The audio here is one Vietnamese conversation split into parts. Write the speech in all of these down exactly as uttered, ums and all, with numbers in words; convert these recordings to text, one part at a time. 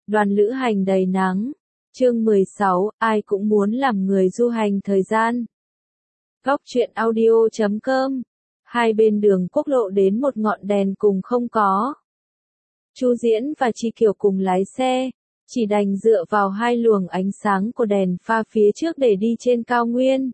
Đoàn lữ hành đầy nắng. Chương mười sáu, ai cũng muốn làm người du hành thời gian. Góc truyện audio chấm com. Hai bên đường quốc lộ đến một ngọn đèn cùng không có. Chu Diễn và Chi Kiều cùng lái xe, chỉ đành dựa vào hai luồng ánh sáng của đèn pha phía trước để đi trên cao nguyên.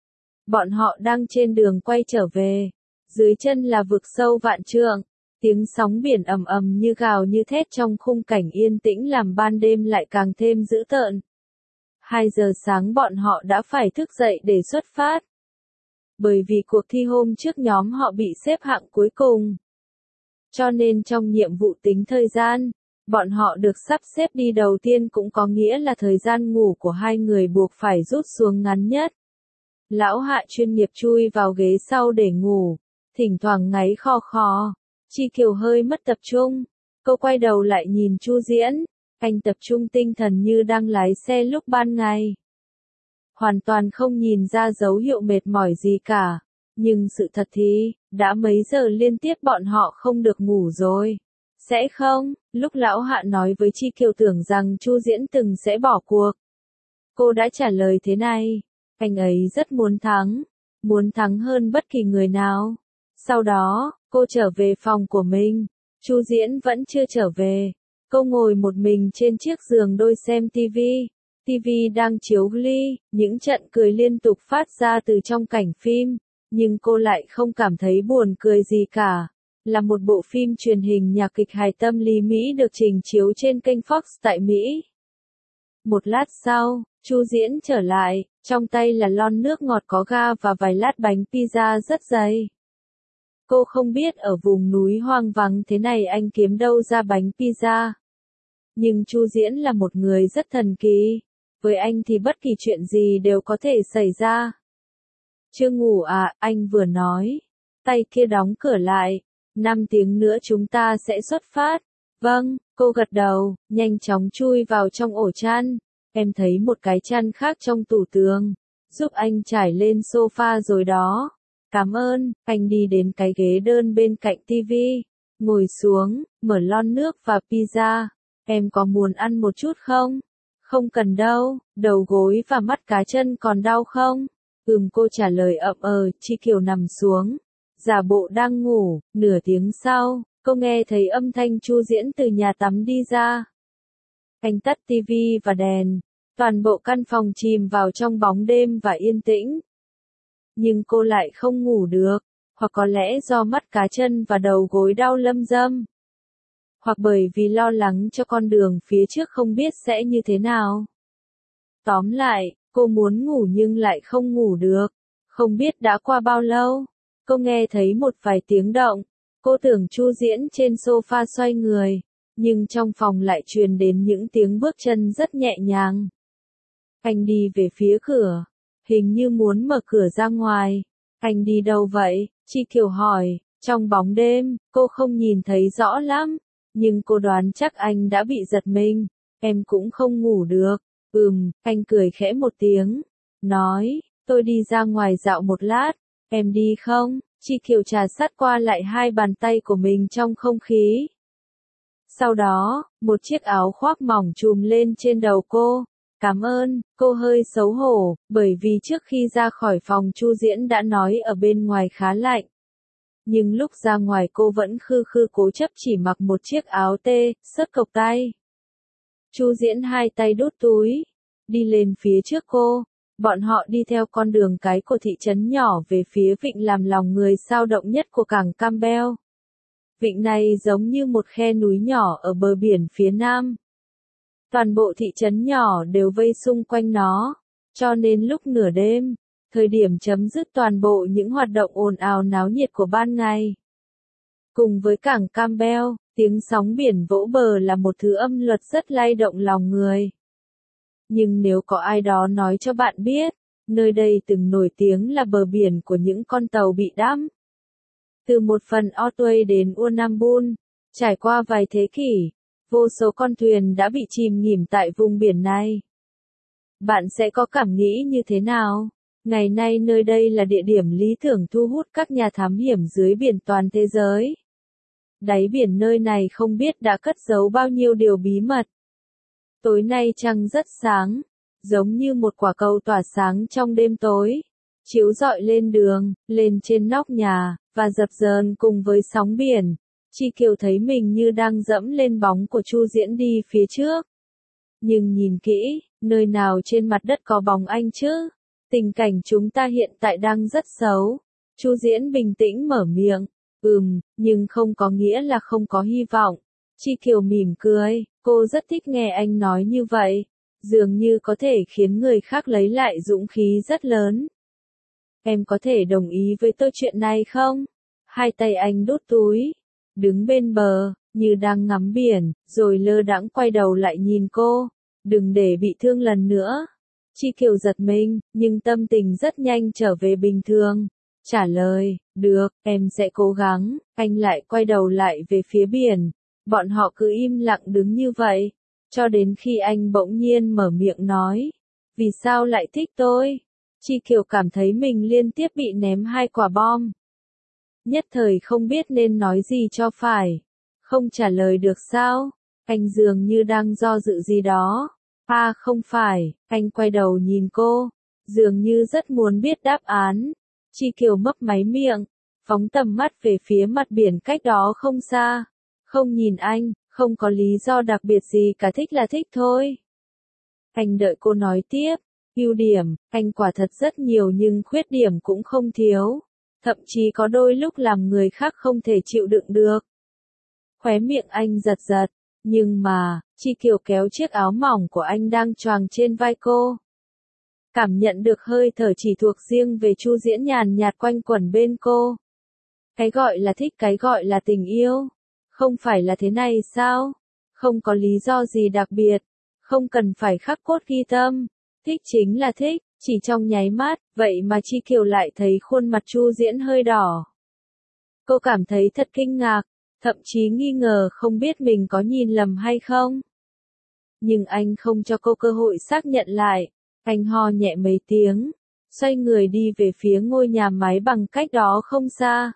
Bọn họ đang trên đường quay trở về, dưới chân là vực sâu vạn trượng, tiếng sóng biển ầm ầm như gào như thét trong khung cảnh yên tĩnh làm ban đêm lại càng thêm dữ tợn. Hai giờ sáng bọn họ đã phải thức dậy để xuất phát. Bởi vì cuộc thi hôm trước nhóm họ bị xếp hạng cuối cùng. Cho nên trong nhiệm vụ tính thời gian, bọn họ được sắp xếp đi đầu tiên cũng có nghĩa là thời gian ngủ của hai người buộc phải rút xuống ngắn nhất. Lão Hạ chuyên nghiệp chui vào ghế sau để ngủ, thỉnh thoảng ngáy khò khò. Chi Kiều hơi mất tập trung, cô quay đầu lại nhìn Chu Diễn, anh tập trung tinh thần như đang lái xe lúc ban ngày. Hoàn toàn không nhìn ra dấu hiệu mệt mỏi gì cả, nhưng sự thật thì, đã mấy giờ liên tiếp bọn họ không được ngủ rồi. Sẽ không, lúc Lão Hạ nói với Chi Kiều tưởng rằng Chu Diễn từng sẽ bỏ cuộc. Cô đã trả lời thế này, anh ấy rất muốn thắng, muốn thắng hơn bất kỳ người nào. Sau đó, cô trở về phòng của mình, Chu Diễn vẫn chưa trở về. Cô ngồi một mình trên chiếc giường đôi xem tivi. Tivi đang chiếu Glee, những trận cười liên tục phát ra từ trong cảnh phim, nhưng cô lại không cảm thấy buồn cười gì cả. Là một bộ phim truyền hình nhạc kịch hài tâm lý Mỹ được trình chiếu trên kênh Fox tại Mỹ. Một lát sau, Chu Diễn trở lại, trong tay là lon nước ngọt có ga và vài lát bánh pizza rất dày. Cô không biết ở vùng núi hoang vắng thế này anh kiếm đâu ra bánh pizza. Nhưng Chu Diễn là một người rất thần kỳ. Với anh thì bất kỳ chuyện gì đều có thể xảy ra. Chưa ngủ à, anh vừa nói. Tay kia đóng cửa lại. Năm tiếng nữa chúng ta sẽ xuất phát. Vâng, cô gật đầu, nhanh chóng chui vào trong ổ chăn. Em thấy một cái chăn khác trong tủ tường. Giúp anh trải lên sofa rồi đó. Cảm ơn, anh đi đến cái ghế đơn bên cạnh tivi. Ngồi xuống, mở lon nước và pizza. Em có muốn ăn một chút không? Không cần đâu, đầu gối và mắt cá chân còn đau không? Ừm, cô trả lời ậm ờ. Chi Kiều nằm xuống, giả bộ đang ngủ. Nửa tiếng sau, cô nghe thấy âm thanh Chu Diễn từ nhà tắm đi ra. Anh tắt tivi và đèn, toàn bộ căn phòng chìm vào trong bóng đêm và yên tĩnh. Nhưng cô lại không ngủ được, hoặc có lẽ do mắt cá chân và đầu gối đau lâm dâm. Hoặc bởi vì lo lắng cho con đường phía trước không biết sẽ như thế nào. Tóm lại, cô muốn ngủ nhưng lại không ngủ được. Không biết đã qua bao lâu, cô nghe thấy một vài tiếng động. Cô tưởng Chu Diễn trên sofa xoay người, nhưng trong phòng lại truyền đến những tiếng bước chân rất nhẹ nhàng. Anh đi về phía cửa, hình như muốn mở cửa ra ngoài. Anh đi đâu vậy? Chi Kiều hỏi. Trong bóng đêm, cô không nhìn thấy rõ lắm. Nhưng cô đoán chắc anh đã bị giật mình. Em cũng không ngủ được. Ừm, anh cười khẽ một tiếng. Nói, tôi đi ra ngoài dạo một lát. Em đi không? Chi Kiều trà sát qua lại hai bàn tay của mình trong không khí. Sau đó, một chiếc áo khoác mỏng trùm lên trên đầu cô. Cảm ơn, cô hơi xấu hổ, bởi vì trước khi ra khỏi phòng Chu Diễn đã nói ở bên ngoài khá lạnh. Nhưng lúc ra ngoài cô vẫn khư khư cố chấp chỉ mặc một chiếc áo tê, sớt cộc tay. Chu Diễn hai tay đút túi, đi lên phía trước cô. Bọn họ đi theo con đường cái của thị trấn nhỏ về phía vịnh làm lòng người sao động nhất của cảng Campbell. Vịnh này giống như một khe núi nhỏ ở bờ biển phía nam. Toàn bộ thị trấn nhỏ đều vây xung quanh nó, cho nên lúc nửa đêm, thời điểm chấm dứt toàn bộ những hoạt động ồn ào náo nhiệt của ban ngày. Cùng với cảng Campbell, tiếng sóng biển vỗ bờ là một thứ âm luật rất lay động lòng người. Nhưng nếu có ai đó nói cho bạn biết, nơi đây từng nổi tiếng là bờ biển của những con tàu bị đắm. Từ một phần Otway đến Unambun, trải qua vài thế kỷ, vô số con thuyền đã bị chìm nghỉm tại vùng biển này. Bạn sẽ có cảm nghĩ như thế nào? Ngày nay nơi đây là địa điểm lý tưởng thu hút các nhà thám hiểm dưới biển toàn thế giới. Đáy biển nơi này không biết đã cất giấu bao nhiêu điều bí mật. Tối nay trăng rất sáng, giống như một quả cầu tỏa sáng trong đêm tối, chiếu rọi lên đường, lên trên nóc nhà, và dập dờn cùng với sóng biển. Chi Kiều thấy mình như đang dẫm lên bóng của Chu Diễn đi phía trước. Nhưng nhìn kỹ, nơi nào trên mặt đất có bóng anh chứ? Tình cảnh chúng ta hiện tại đang rất xấu. Chu Diễn bình tĩnh mở miệng. Ừm, nhưng không có nghĩa là không có hy vọng. Chi Kiều mỉm cười, cô rất thích nghe anh nói như vậy. Dường như có thể khiến người khác lấy lại dũng khí rất lớn. Em có thể đồng ý với tôi chuyện này không? Hai tay anh đút túi, đứng bên bờ, như đang ngắm biển, rồi lơ đãng quay đầu lại nhìn cô. Đừng để bị thương lần nữa. Chi Kiều giật mình, nhưng tâm tình rất nhanh trở về bình thường. Trả lời, được, em sẽ cố gắng. Anh lại quay đầu lại về phía biển. Bọn họ cứ im lặng đứng như vậy, cho đến khi anh bỗng nhiên mở miệng nói. Vì sao lại thích tôi? Chi Kiều cảm thấy mình liên tiếp bị ném hai quả bom. Nhất thời không biết nên nói gì cho phải. Không trả lời được sao? Anh dường như đang do dự gì đó. À không phải, anh quay đầu nhìn cô. Dường như rất muốn biết đáp án. Chi Kiều mấp máy miệng, phóng tầm mắt về phía mặt biển cách đó không xa. Không nhìn anh, không có lý do đặc biệt gì cả, thích là thích thôi. Anh đợi cô nói tiếp. Ưu điểm, anh quả thật rất nhiều nhưng khuyết điểm cũng không thiếu. Thậm chí có đôi lúc làm người khác không thể chịu đựng được. Khóe miệng anh giật giật. Nhưng mà, Chi Kiều kéo chiếc áo mỏng của anh đang choàng trên vai cô. Cảm nhận được hơi thở chỉ thuộc riêng về Chu Diễn nhàn nhạt quanh quẩn bên cô. Cái gọi là thích, cái gọi là tình yêu. Không phải là thế này sao? Không có lý do gì đặc biệt. Không cần phải khắc cốt ghi tâm. Thích chính là thích, chỉ trong nháy mắt, vậy mà Chi Kiều lại thấy khuôn mặt Chu Diễn hơi đỏ. Cô cảm thấy thật kinh ngạc, thậm chí nghi ngờ không biết mình có nhìn lầm hay không. Nhưng anh không cho cô cơ hội xác nhận lại, anh ho nhẹ mấy tiếng, xoay người đi về phía ngôi nhà máy bằng cách đó không xa.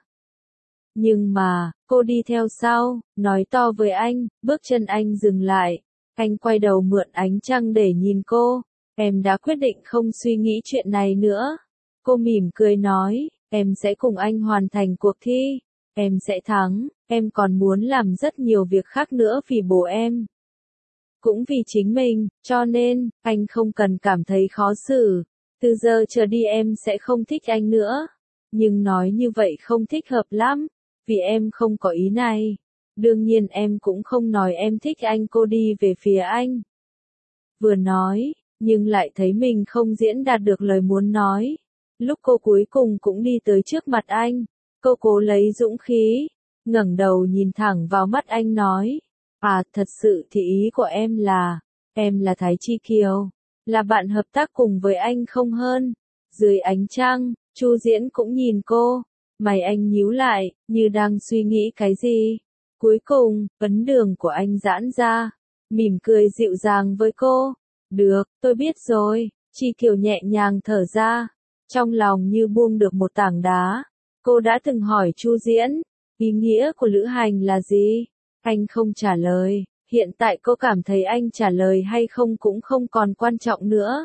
Nhưng mà, cô đi theo sau, nói to với anh, bước chân anh dừng lại, anh quay đầu mượn ánh trăng để nhìn cô. Em đã quyết định không suy nghĩ chuyện này nữa. Cô mỉm cười nói, em sẽ cùng anh hoàn thành cuộc thi. Em sẽ thắng, em còn muốn làm rất nhiều việc khác nữa vì bố em. Cũng vì chính mình, cho nên, anh không cần cảm thấy khó xử. Từ giờ trở đi em sẽ không thích anh nữa. Nhưng nói như vậy không thích hợp lắm, vì em không có ý này. Đương nhiên em cũng không nói em thích anh. Cô đi về phía anh. Vừa nói, nhưng lại thấy mình không diễn đạt được lời muốn nói. Lúc cô cuối cùng cũng đi tới trước mặt anh, cô cố lấy dũng khí, ngẩng đầu nhìn thẳng vào mắt anh nói, à thật sự thì ý của em là, em là Thái Chi Kiều, là bạn hợp tác cùng với anh không hơn. Dưới ánh trăng, Chu Diễn cũng nhìn cô, mày anh nhíu lại, như đang suy nghĩ cái gì. Cuối cùng, ấn đường của anh giãn ra, mỉm cười dịu dàng với cô. Được, tôi biết rồi. Chi Kiều nhẹ nhàng thở ra, trong lòng như buông được một tảng đá. Cô đã từng hỏi Chu Diễn, ý nghĩa của lữ hành là gì? Anh không trả lời, hiện tại cô cảm thấy anh trả lời hay không cũng không còn quan trọng nữa.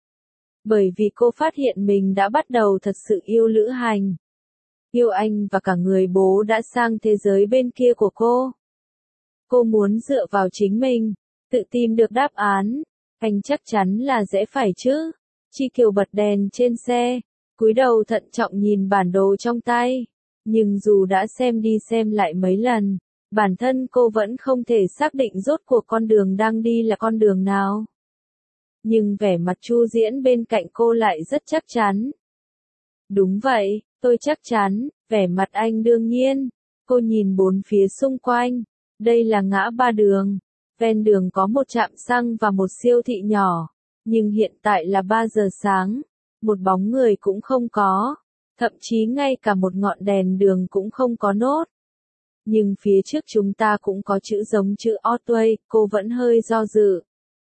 Bởi vì cô phát hiện mình đã bắt đầu thật sự yêu lữ hành. Yêu anh và cả người bố đã sang thế giới bên kia của cô. Cô muốn dựa vào chính mình, tự tìm được đáp án. Anh chắc chắn là dễ phải chứ. Chi Kiều bật đèn trên xe, cúi đầu thận trọng nhìn bản đồ trong tay. Nhưng dù đã xem đi xem lại mấy lần, bản thân cô vẫn không thể xác định rốt cuộc con đường đang đi là con đường nào. Nhưng vẻ mặt Chu Diễn bên cạnh cô lại rất chắc chắn. Đúng vậy, tôi chắc chắn, vẻ mặt anh đương nhiên. Cô nhìn bốn phía xung quanh, đây là ngã ba đường. Ven đường có một trạm xăng và một siêu thị nhỏ, nhưng hiện tại là ba giờ sáng, một bóng người cũng không có, thậm chí ngay cả một ngọn đèn đường cũng không có nốt. Nhưng phía trước chúng ta cũng có chữ giống chữ Otway, cô vẫn hơi do dự.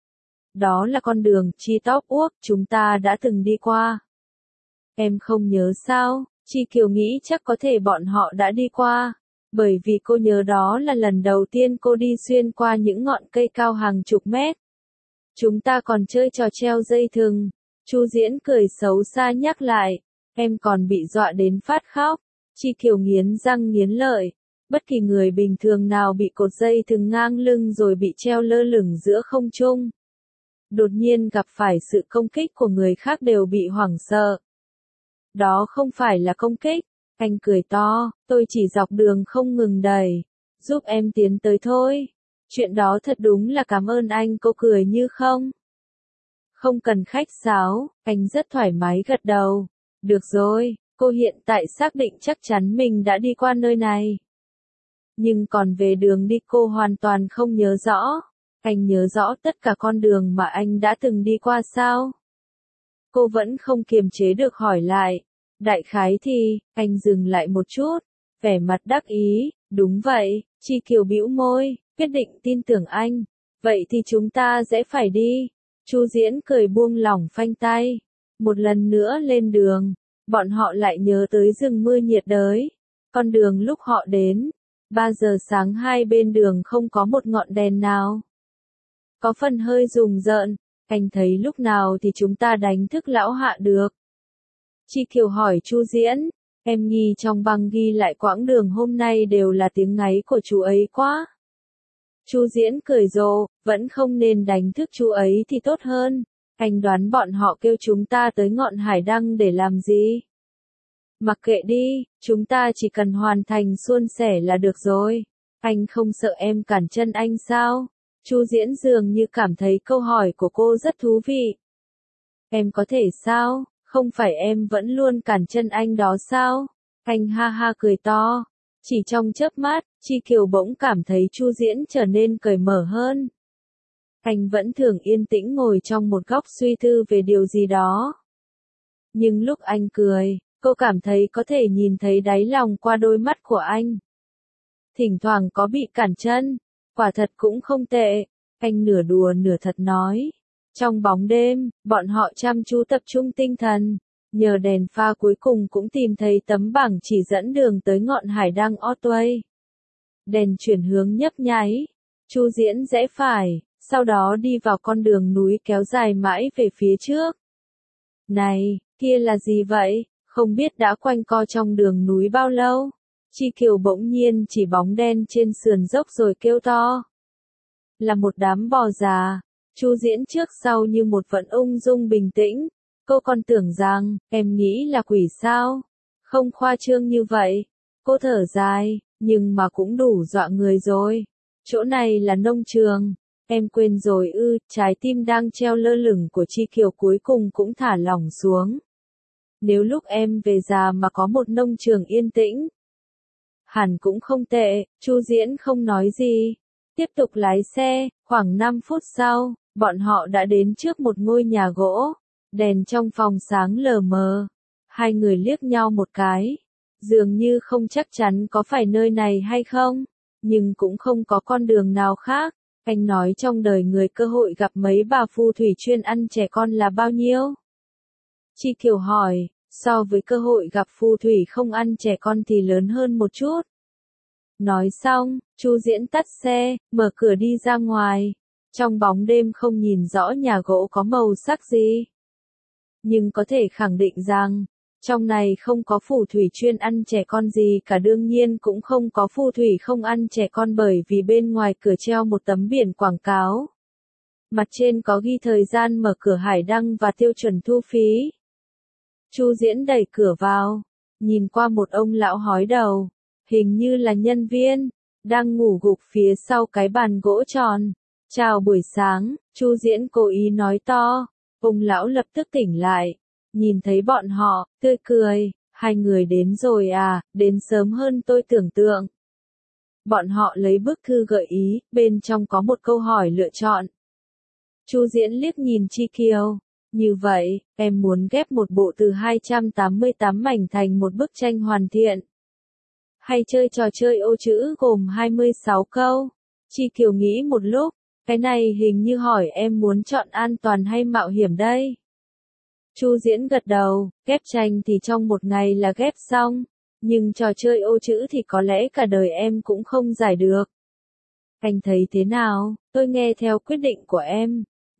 Đó là con đường Chi Top Walk chúng ta đã từng đi qua. Em không nhớ sao? Chi Kiều nghĩ chắc có thể bọn họ đã đi qua. Bởi vì cô nhớ đó là lần đầu tiên cô đi xuyên qua những ngọn cây cao hàng chục mét. Chúng ta còn chơi trò treo dây thừng. Chu Diễn cười xấu xa nhắc lại. Em còn bị dọa đến phát khóc. Chi Kiều nghiến răng nghiến lợi. Bất kỳ người bình thường nào bị cột dây thừng ngang lưng rồi bị treo lơ lửng giữa không trung, đột nhiên gặp phải sự công kích của người khác đều bị hoảng sợ. Đó không phải là công kích. Anh cười to, tôi chỉ dọc đường không ngừng đẩy, giúp em tiến tới thôi. Chuyện đó thật đúng là cảm ơn anh. Cô cười như không. Không cần khách sáo, anh rất thoải mái gật đầu. Được rồi, cô hiện tại xác định chắc chắn mình đã đi qua nơi này. Nhưng còn về đường đi cô hoàn toàn không nhớ rõ. Anh nhớ rõ tất cả con đường mà anh đã từng đi qua sao? Cô vẫn không kiềm chế được hỏi lại. Đại khái thì, anh dừng lại một chút, vẻ mặt đắc ý, đúng vậy, Chi Kiều bĩu môi, quyết định tin tưởng anh. Vậy thì chúng ta sẽ phải đi. Chu Diễn cười buông lỏng phanh tay. Một lần nữa lên đường, bọn họ lại nhớ tới rừng mưa nhiệt đới. Con đường lúc họ đến, ba giờ sáng hai bên đường không có một ngọn đèn nào. Có phần hơi rùng rợn, anh thấy lúc nào thì chúng ta đánh thức lão Hạ được. Chi Kiều hỏi Chu Diễn, em nghi trong băng ghi lại quãng đường hôm nay đều là tiếng ngáy của chú ấy quá. Chu Diễn cười rộ, vẫn không nên đánh thức chú ấy thì tốt hơn. Anh đoán bọn họ kêu chúng ta tới ngọn hải đăng để làm gì? Mặc kệ đi, chúng ta chỉ cần hoàn thành suôn sẻ là được rồi. Anh không sợ em cản chân anh sao? Chu Diễn dường như cảm thấy câu hỏi của cô rất thú vị. Em có thể sao? Không phải em vẫn luôn cản chân anh đó sao? Anh ha ha cười to. Chỉ trong chớp mắt, Chi Kiều bỗng cảm thấy Chu Diễn trở nên cởi mở hơn. Anh vẫn thường yên tĩnh ngồi trong một góc suy tư về điều gì đó. Nhưng lúc anh cười, cô cảm thấy có thể nhìn thấy đáy lòng qua đôi mắt của anh. Thỉnh thoảng có bị cản chân, quả thật cũng không tệ, anh nửa đùa nửa thật nói. Trong bóng đêm, bọn họ chăm chú tập trung tinh thần, nhờ đèn pha cuối cùng cũng tìm thấy tấm bảng chỉ dẫn đường tới ngọn hải đăng Otway. Đèn chuyển hướng nhấp nháy, Chu Diễn rẽ phải, sau đó đi vào con đường núi kéo dài mãi về phía trước. Này, kia là gì vậy? Không biết đã quanh co trong đường núi bao lâu? Chi Kiều bỗng nhiên chỉ bóng đen trên sườn dốc rồi kêu to. Là một đám bò già. Chu Diễn trước sau như một vận ung dung bình tĩnh. Cô còn tưởng rằng, em nghĩ là quỷ sao? Không khoa trương như vậy. Cô thở dài, nhưng mà cũng đủ dọa người rồi. Chỗ này là nông trường. Em quên rồi ư, trái tim đang treo lơ lửng của Chi Kiều cuối cùng cũng thả lỏng xuống. Nếu lúc em về già mà có một nông trường yên tĩnh, hẳn cũng không tệ. Chu Diễn không nói gì, tiếp tục lái xe. Khoảng năm phút sau, bọn họ đã đến trước một ngôi nhà gỗ, đèn trong phòng sáng lờ mờ. Hai người liếc nhau một cái, dường như không chắc chắn có phải nơi này hay không, nhưng cũng không có con đường nào khác. Anh nói trong đời người cơ hội gặp mấy bà phù thủy chuyên ăn trẻ con là bao nhiêu? Chi Kiều hỏi, so với cơ hội gặp phù thủy không ăn trẻ con thì lớn hơn một chút. Nói xong, Chu Diễn tắt xe, mở cửa đi ra ngoài. Trong bóng đêm không nhìn rõ nhà gỗ có màu sắc gì. Nhưng có thể khẳng định rằng, trong này không có phù thủy chuyên ăn trẻ con gì cả, đương nhiên cũng không có phù thủy không ăn trẻ con bởi vì bên ngoài cửa treo một tấm biển quảng cáo. Mặt trên có ghi thời gian mở cửa hải đăng và tiêu chuẩn thu phí. Chu Diễn đẩy cửa vào, nhìn qua một ông lão hói đầu, hình như là nhân viên, đang ngủ gục phía sau cái bàn gỗ tròn. Chào buổi sáng, Chu Diễn cố ý nói to. Ông lão lập tức tỉnh lại, nhìn thấy bọn họ, tươi cười, hai người đến rồi à, đến sớm hơn tôi tưởng tượng. Bọn họ lấy bức thư gợi ý, bên trong có một câu hỏi lựa chọn. Chu Diễn liếc nhìn Chi Kiều, như vậy, em muốn ghép một bộ từ hai trăm tám mươi tám mảnh thành một bức tranh hoàn thiện. Hay chơi trò chơi ô chữ gồm hai mươi sáu câu? Chi Kiều nghĩ một lúc, cái này hình như hỏi em muốn chọn an toàn hay mạo hiểm đây. Chu Diễn gật đầu, ghép tranh thì trong một ngày là ghép xong, nhưng trò chơi ô chữ thì có lẽ cả đời em cũng không giải được. Anh thấy thế nào? Tôi nghe theo quyết định của em,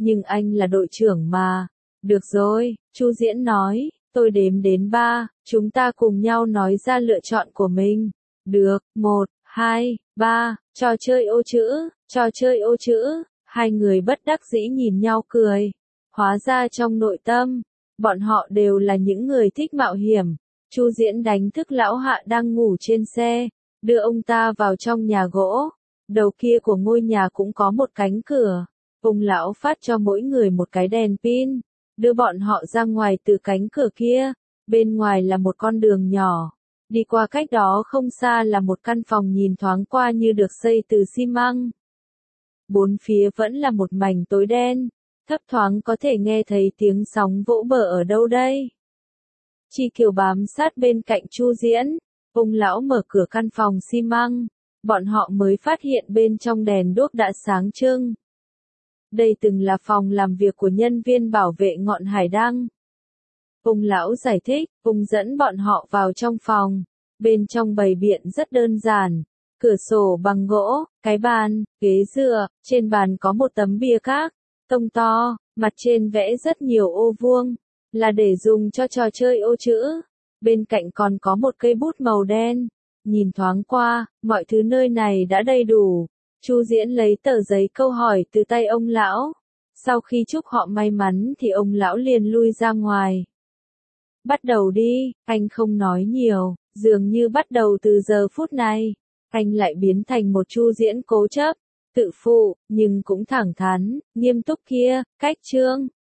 Nhưng anh là đội trưởng mà. Được rồi, Chu Diễn nói, tôi đếm đến ba, chúng ta cùng nhau nói ra lựa chọn của mình. Được, một, hai, ba, trò chơi ô chữ, trò chơi ô chữ, hai người bất đắc dĩ nhìn nhau cười. Hóa ra trong nội tâm, bọn họ đều là những người thích mạo hiểm. Chu Diễn đánh thức lão Hạ đang ngủ trên xe, đưa ông ta vào trong nhà gỗ. Đầu kia của ngôi nhà cũng có một cánh cửa. Ông lão phát cho mỗi người một cái đèn pin, đưa bọn họ ra ngoài từ cánh cửa kia. Bên ngoài là một con đường nhỏ. Đi qua cách đó không xa là một căn phòng nhìn thoáng qua như được xây từ xi măng. Bốn phía vẫn là một mảnh tối đen, thấp thoáng có thể nghe thấy tiếng sóng vỗ bờ ở đâu đây. Chi Kiều bám sát bên cạnh Chu Diễn, ông lão mở cửa căn phòng xi măng, bọn họ mới phát hiện bên trong đèn đuốc đã sáng trưng. Đây từng là phòng làm việc của nhân viên bảo vệ ngọn hải đăng. Ông lão giải thích, ông dẫn bọn họ vào trong phòng, bên trong bày biện rất đơn giản. Cửa sổ bằng gỗ, cái bàn, ghế dựa, trên bàn có một tấm bia các, tông to, mặt trên vẽ rất nhiều ô vuông, là để dùng cho trò chơi ô chữ. Bên cạnh còn có một cây bút màu đen. Nhìn thoáng qua, mọi thứ nơi này đã đầy đủ. Chu Diễn lấy tờ giấy câu hỏi từ tay ông lão. Sau khi chúc họ may mắn thì ông lão liền lui ra ngoài. Bắt đầu đi, anh không nói nhiều, dường như bắt đầu từ giờ phút này. Anh lại biến thành một Chu Diễn cố chấp, tự phụ, nhưng cũng thẳng thắn, nghiêm túc kia. Cách chương